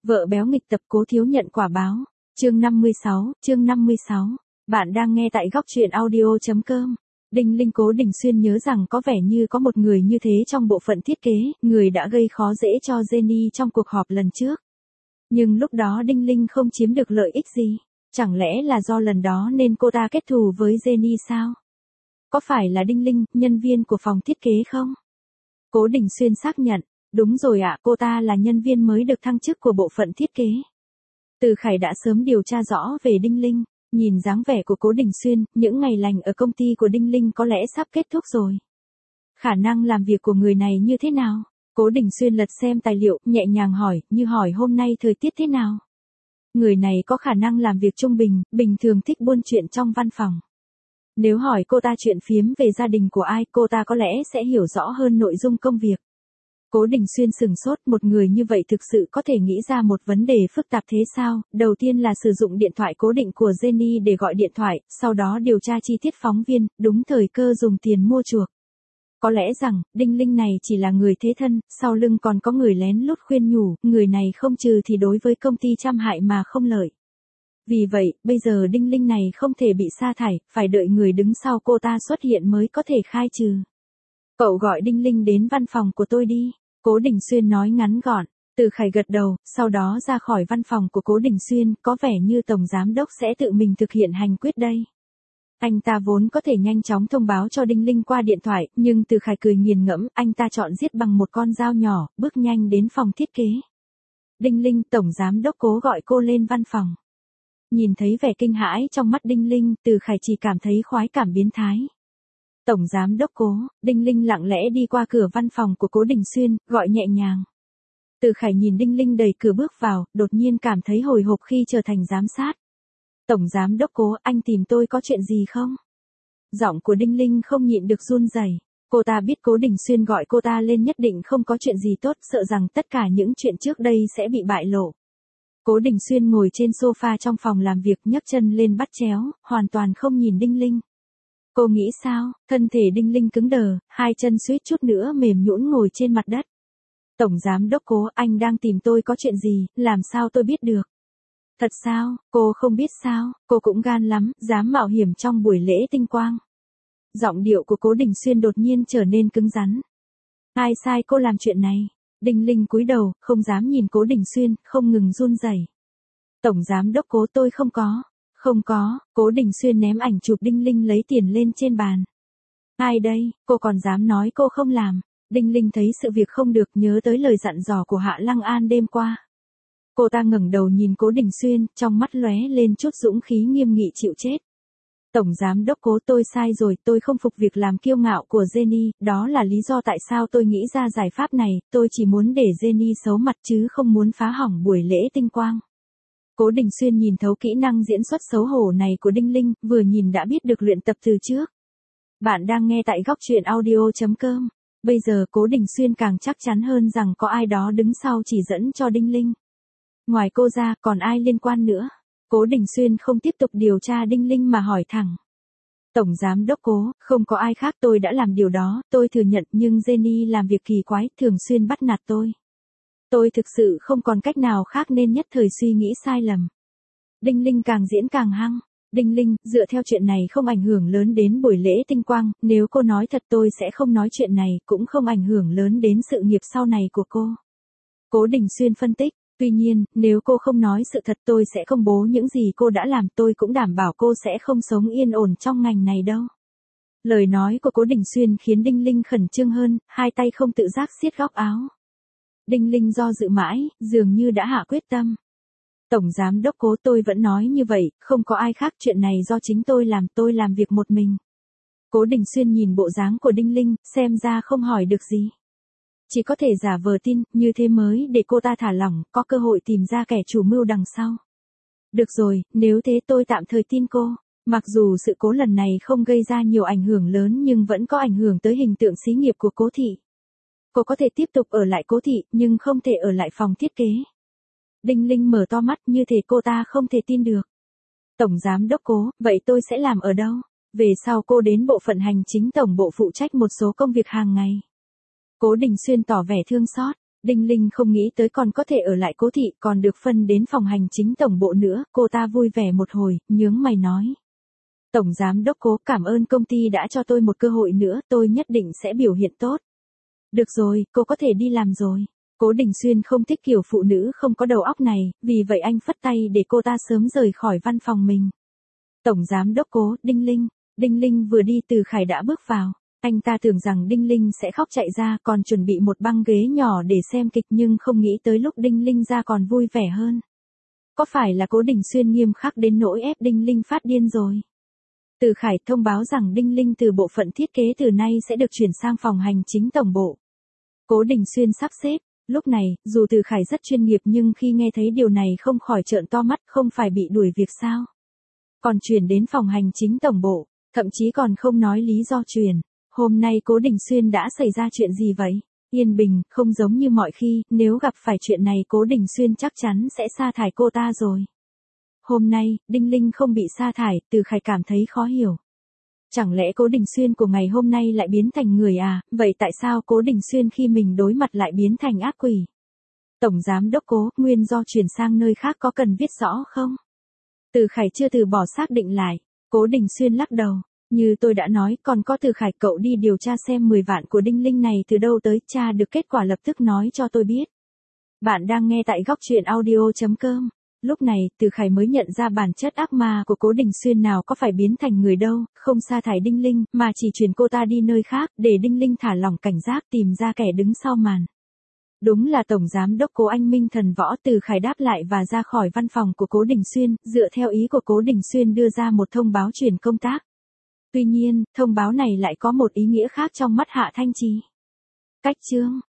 Vợ béo nghịch tập Cố Thiếu nhận quả báo. Chương 56. Bạn đang nghe tại góc truyện audio.com. Đinh Linh Cố Đình Xuyên nhớ rằng có vẻ như có một người như thế trong bộ phận thiết kế, người đã gây khó dễ cho Jenny trong cuộc họp lần trước. Nhưng lúc đó Đinh Linh không chiếm được lợi ích gì. Chẳng lẽ là do lần đó nên cô ta kết thù với Jenny sao? Có phải là Đinh Linh, nhân viên của phòng thiết kế không? Cố Đình Xuyên xác nhận. Đúng rồi ạ, cô ta là nhân viên mới được thăng chức của bộ phận thiết kế. Từ Khải đã sớm điều tra rõ về Đinh Linh, nhìn dáng vẻ của Cố Đình Xuyên, những ngày lành ở công ty của Đinh Linh có lẽ sắp kết thúc rồi. Khả năng làm việc của người này như thế nào? Cố Đình Xuyên lật xem tài liệu, nhẹ nhàng hỏi, như hỏi hôm nay thời tiết thế nào? Người này có khả năng làm việc trung bình, bình thường thích buôn chuyện trong văn phòng. Nếu hỏi cô ta chuyện phiếm về gia đình của ai, cô ta có lẽ sẽ hiểu rõ hơn nội dung công việc. Cố Đình Xuyên sửng sốt, một người như vậy thực sự có thể nghĩ ra một vấn đề phức tạp thế sao? Đầu tiên là sử dụng điện thoại cố định của Jenny để gọi điện thoại, sau đó điều tra chi tiết phóng viên, đúng thời cơ dùng tiền mua chuộc. Có lẽ rằng, Đinh Linh này chỉ là người thế thân, sau lưng còn có người lén lút khuyên nhủ, người này không trừ thì đối với công ty trăm hại mà không lợi. Vì vậy, bây giờ Đinh Linh này không thể bị sa thải, phải đợi người đứng sau cô ta xuất hiện mới có thể khai trừ. Cậu gọi Đinh Linh đến văn phòng của tôi đi. Cố Đình Xuyên nói ngắn gọn. Từ Khải gật đầu, sau đó ra khỏi văn phòng của Cố Đình Xuyên, có vẻ như Tổng Giám Đốc sẽ tự mình thực hiện hành quyết đây. Anh ta vốn có thể nhanh chóng thông báo cho Đinh Linh qua điện thoại, nhưng Từ Khải cười nghiền ngẫm, anh ta chọn giết bằng một con dao nhỏ, bước nhanh đến phòng thiết kế. Đinh Linh, Tổng Giám Đốc Cố gọi cô lên văn phòng. Nhìn thấy vẻ kinh hãi trong mắt Đinh Linh, Từ Khải chỉ cảm thấy khoái cảm biến thái. Tổng Giám Đốc Cố, Đinh Linh lặng lẽ đi qua cửa văn phòng của Cố Đình Xuyên, gọi nhẹ nhàng. Từ Khải nhìn Đinh Linh đẩy cửa bước vào, đột nhiên cảm thấy hồi hộp khi trở thành giám sát. Tổng Giám Đốc Cố, anh tìm tôi có chuyện gì không? Giọng của Đinh Linh không nhịn được run rẩy. Cô ta biết Cố Đình Xuyên gọi cô ta lên nhất định không có chuyện gì tốt, sợ rằng tất cả những chuyện trước đây sẽ bị bại lộ. Cố Đình Xuyên ngồi trên sofa trong phòng làm việc, nhấc chân lên bắt chéo, hoàn toàn không nhìn Đinh Linh. Cô nghĩ sao? Thân thể Đinh Linh cứng đờ, hai chân suýt chút nữa mềm nhũn ngồi trên mặt đất. Tổng Giám Đốc Cố, anh đang tìm tôi có chuyện gì, làm sao tôi biết được? Thật sao, cô không biết sao, cô cũng gan lắm, dám mạo hiểm trong buổi lễ tinh quang. Giọng điệu của Cố Đình Xuyên đột nhiên trở nên cứng rắn. Ai sai cô làm chuyện này? Đinh Linh cúi đầu, không dám nhìn Cố Đình Xuyên, không ngừng run rẩy. Tổng Giám Đốc Cố, tôi không có. Không có, Cố Đình Xuyên ném ảnh chụp Đinh Linh lấy tiền lên trên bàn. Ai đây, cô còn dám nói cô không làm. Đinh Linh thấy sự việc không được, nhớ tới lời dặn dò của Hạ Lăng An đêm qua. Cô ta ngẩng đầu nhìn Cố Đình Xuyên, trong mắt lóe lên chút dũng khí nghiêm nghị chịu chết. Tổng Giám Đốc Cố, tôi sai rồi, tôi không phục việc làm kiêu ngạo của Jenny, đó là lý do tại sao tôi nghĩ ra giải pháp này, tôi chỉ muốn để Jenny xấu mặt chứ không muốn phá hỏng buổi lễ tinh quang. Cố Đình Xuyên nhìn thấu kỹ năng diễn xuất xấu hổ này của Đinh Linh, vừa nhìn đã biết được luyện tập từ trước. Bạn đang nghe tại góc truyện audio.com. Bây giờ Cố Đình Xuyên càng chắc chắn hơn rằng có ai đó đứng sau chỉ dẫn cho Đinh Linh. Ngoài cô ra, còn ai liên quan nữa? Cố Đình Xuyên không tiếp tục điều tra Đinh Linh mà hỏi thẳng. Tổng Giám Đốc Cố, không có ai khác, tôi đã làm điều đó, tôi thừa nhận, nhưng Jenny làm việc kỳ quái, thường xuyên bắt nạt tôi. Tôi thực sự không còn cách nào khác nên nhất thời suy nghĩ sai lầm. Đinh Linh càng diễn càng hăng. Đinh Linh, dựa theo chuyện này không ảnh hưởng lớn đến buổi lễ tinh quang, nếu cô nói thật tôi sẽ không nói chuyện này, cũng không ảnh hưởng lớn đến sự nghiệp sau này của cô. Cố Đình Xuyên phân tích, tuy nhiên, nếu cô không nói sự thật tôi sẽ công bố những gì cô đã làm, tôi cũng đảm bảo cô sẽ không sống yên ổn trong ngành này đâu. Lời nói của Cố Đình Xuyên khiến Đinh Linh khẩn trương hơn, hai tay không tự giác siết góc áo. Đinh Linh do dự mãi, dường như đã hạ quyết tâm. Tổng Giám Đốc Cố, tôi vẫn nói như vậy, không có ai khác, chuyện này do chính tôi làm việc một mình. Cố Đình Xuyên nhìn bộ dáng của Đinh Linh, xem ra không hỏi được gì. Chỉ có thể giả vờ tin, như thế mới để cô ta thả lỏng, có cơ hội tìm ra kẻ chủ mưu đằng sau. Được rồi, nếu thế tôi tạm thời tin cô. Mặc dù sự cố lần này không gây ra nhiều ảnh hưởng lớn nhưng vẫn có ảnh hưởng tới hình tượng xí nghiệp của Cố thị. Cô có thể tiếp tục ở lại Cố thị, nhưng không thể ở lại phòng thiết kế. Đinh Linh mở to mắt, như thể cô ta không thể tin được. Tổng Giám Đốc Cố, vậy tôi sẽ làm ở đâu? Về sau cô đến bộ phận hành chính tổng bộ phụ trách một số công việc hàng ngày. Cố Đình Xuyên tỏ vẻ thương xót. Đinh Linh không nghĩ tới còn có thể ở lại Cố thị, còn được phân đến phòng hành chính tổng bộ nữa, cô ta vui vẻ một hồi, nhướng mày nói. Tổng giám đốc Cố, cảm ơn công ty đã cho tôi một cơ hội nữa, tôi nhất định sẽ biểu hiện tốt. Được rồi, cô có thể đi làm rồi. Cố Đình Xuyên không thích kiểu phụ nữ không có đầu óc này, vì vậy anh phất tay để cô ta sớm rời khỏi văn phòng mình. Tổng giám đốc Cố, Đinh Linh. Đinh Linh vừa đi Từ Khải đã bước vào. Anh ta tưởng rằng Đinh Linh sẽ khóc chạy ra, còn chuẩn bị một băng ghế nhỏ để xem kịch, nhưng không nghĩ tới lúc Đinh Linh ra còn vui vẻ hơn. Có phải là Cố Đình Xuyên nghiêm khắc đến nỗi ép Đinh Linh phát điên rồi? Từ Khải thông báo rằng Đinh Linh từ bộ phận thiết kế từ nay sẽ được chuyển sang phòng hành chính tổng bộ. Cố Đình Xuyên sắp xếp. Lúc này, dù Từ Khải rất chuyên nghiệp nhưng khi nghe thấy điều này không khỏi trợn to mắt, không phải bị đuổi việc sao? Còn chuyển đến phòng hành chính tổng bộ, thậm chí còn không nói lý do chuyển. Hôm nay Cố Đình Xuyên đã xảy ra chuyện gì vậy? Yên bình, không giống như mọi khi, nếu gặp phải chuyện này Cố Đình Xuyên chắc chắn sẽ sa thải cô ta rồi. Hôm nay, Đinh Linh không bị sa thải, Từ Khải cảm thấy khó hiểu. Chẳng lẽ Cố Đình Xuyên của ngày hôm nay lại biến thành người à, vậy tại sao Cố Đình Xuyên khi mình đối mặt lại biến thành ác quỷ? Tổng giám đốc Cố, nguyên do chuyển sang nơi khác có cần viết rõ không? Từ Khải chưa từ bỏ xác định lại. Cố Đình Xuyên lắc đầu. Như tôi đã nói, còn có Từ Khải, cậu đi điều tra xem 10 vạn của Đinh Linh này từ đâu tới, tra được kết quả lập tức nói cho tôi biết. Bạn đang nghe tại góc truyện audio.com. Lúc này, Từ Khải mới nhận ra bản chất ác ma của Cố Đình Xuyên nào có phải biến thành người đâu, không sa thải Đinh Linh, mà chỉ chuyển cô ta đi nơi khác, để Đinh Linh thả lỏng cảnh giác tìm ra kẻ đứng sau màn. Đúng là Tổng Giám đốc Cố, anh minh thần võ. Từ Khải đáp lại và ra khỏi văn phòng của Cố Đình Xuyên, dựa theo ý của Cố Đình Xuyên đưa ra một thông báo chuyển công tác. Tuy nhiên, thông báo này lại có một ý nghĩa khác trong mắt Hạ Thanh Trì. Cách chương